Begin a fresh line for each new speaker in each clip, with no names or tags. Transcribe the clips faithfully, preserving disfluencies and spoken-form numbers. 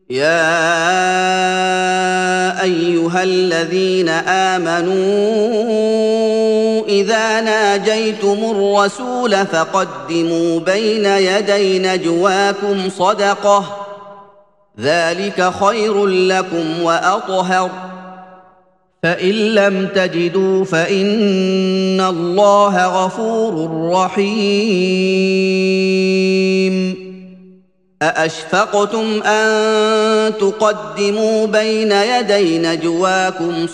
يا ايها الذين امنوا اذا ناجيتم الرسول فقدموا بين يدي نجواكم صدقه ذلك خير لكم واطهر فان لم تجدوا فان الله غفور رحيم أأشفقتم أن تقدموا بين يدي نجواكم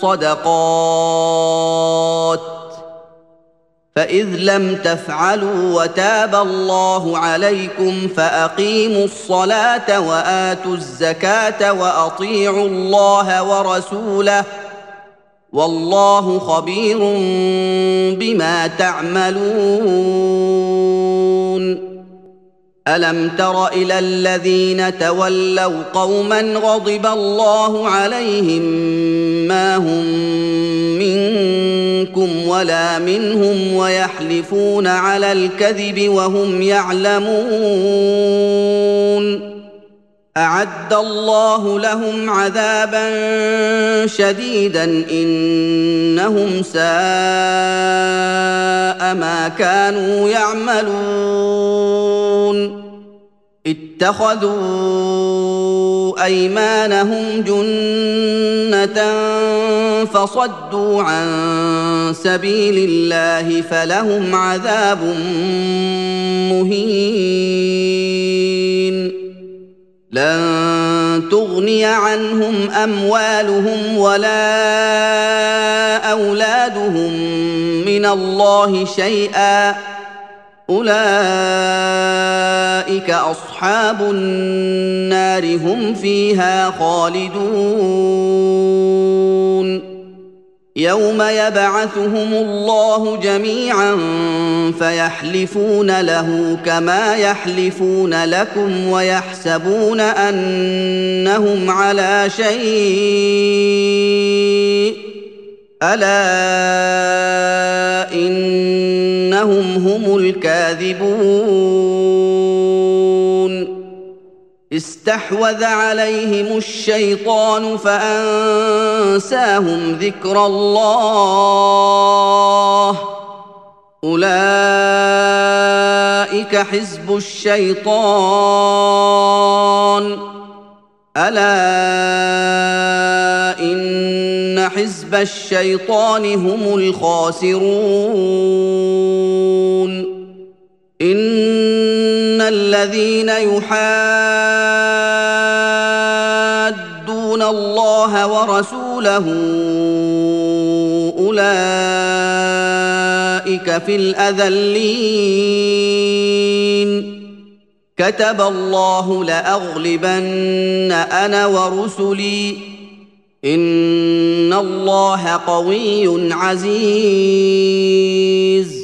صدقات فإذ لم تفعلوا وتاب الله عليكم فأقيموا الصلاة وآتوا الزكاة وأطيعوا الله ورسوله والله خبير بما تعملون ألم تر إلى الذين تولوا قوما غضب الله عليهم ما هم منكم ولا منهم ويحلفون على الكذب وهم يعلمون أعد الله لهم عذابا شديدا إنهم ساء ما كانوا يعملون اتخذوا أيمانهم جنة فصدوا عن سبيل الله فلهم عذاب مهين لن تغني عنهم أموالهم ولا أولادهم من الله شيئا أولئك أصحاب النار هم فيها خالدون يوم يبعثهم الله جميعا فيحلفون له كما يحلفون لكم ويحسبون أنهم على شيء ألا إنهم هم الكاذبون استحوذ عليهم الشيطان فأنساهم ذكر الله أولئك حزب الشيطان ألا إن حزب الشيطان هم الخاسرون إن الذين يحادون الله ورسوله أولئك في الأذلين كتب الله لأغلبن أنا ورسلي إن الله قوي عزيز